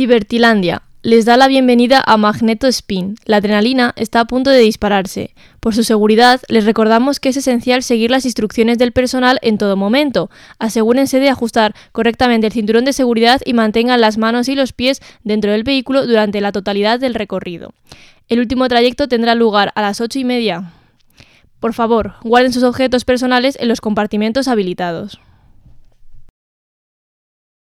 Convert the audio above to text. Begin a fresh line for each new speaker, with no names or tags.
Divertilandia les da la bienvenida a Magneto Spin. La adrenalina está a punto de dispararse. Por su seguridad, les recordamos que es esencial seguir las instrucciones del personal en todo momento. Asegúrense de ajustar correctamente el cinturón de seguridad y mantengan las manos y los pies dentro del vehículo durante la totalidad del recorrido. El último trayecto tendrá lugar a las 8:30. Por favor, guarden sus objetos personales en los compartimentos habilitados.